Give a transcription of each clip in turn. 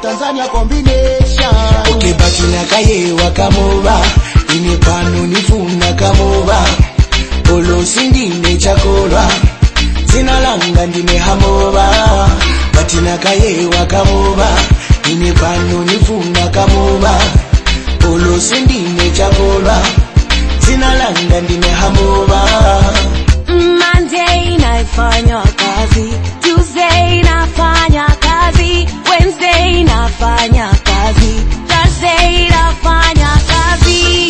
Tanzania combination. Okay, batina kaye wakamoba, inepano nifuna kamoba. Olo sindi nechakora, zinalanga ndine hamoba. Batina kaye wakamoba, inepano nifuna kamoba. Olo sindi nechakora, zinalanga ndine hamoba. Monday naifanya kazi, Tuesday nafanya kazi, Wednesday nafanya kazi, Thursday nafanya kazi.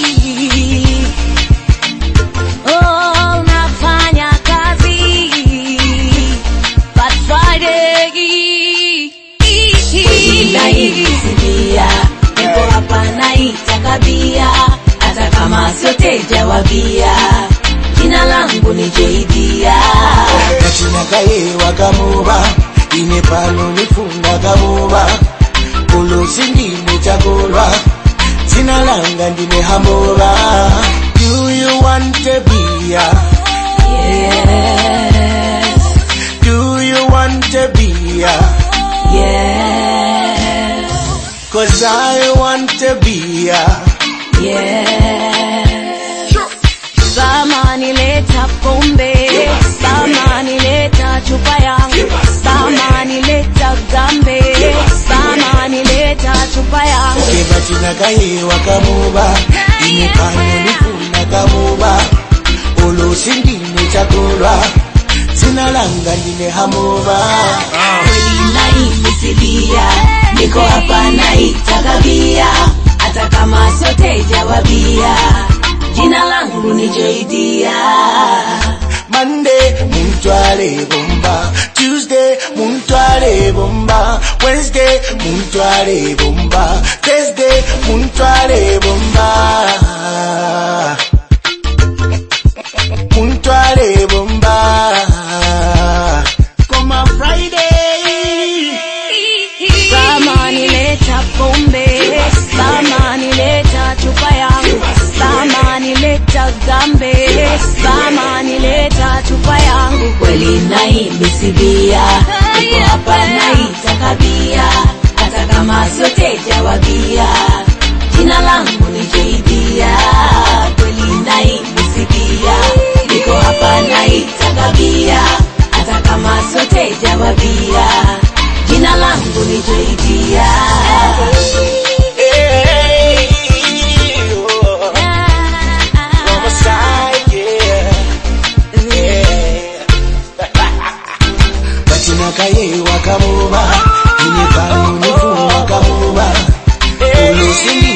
Oh, nafanya kazi, but Friday naisibia, niko hapa naitakabia, hata kama sote jawabia. Jina langu ni JD. Batina kaye wakamoba, inepano nifuna kamoba. Olo sindi nechakora, zinalanga ndine hamoba. Do you want to be a? Yes. Do you want to be a? Yes. 'Cause I want to be a. Yes. Sama nileta pombe, sama nileta chupa yangu, sama nileta gambe, sama nileta chupa yangu. Okay, batina kaye wakamoba, inepano nifuna kamoba. Olo sindi nechakora, zinalanga ndine hamoba. Kweli naimisidia, niko hapa naitakabia, hata kama sote jawabia. Jina langu ni JD. Monday, muntwale bomba. Tuesday, muntwale bomba. Wednesday, muntwale bomba. Thursday, muntwale bomba. Muntwale bomba. Come on Friday. Sama nileta pombe, sama nileta chupa yangu, sama nileta gambe, sama nileta chupa yangu. Kweli naimisidia, niko hapa naitakabia, hata kama sote jawabia. Jina langu ni JD. Kweli naimisidia, niko hapa naitakabia, hata kama sote jawabia. Jina langu ni JD. Batina kaye wakamoba, inepano nifuna kamoba. Olo sindi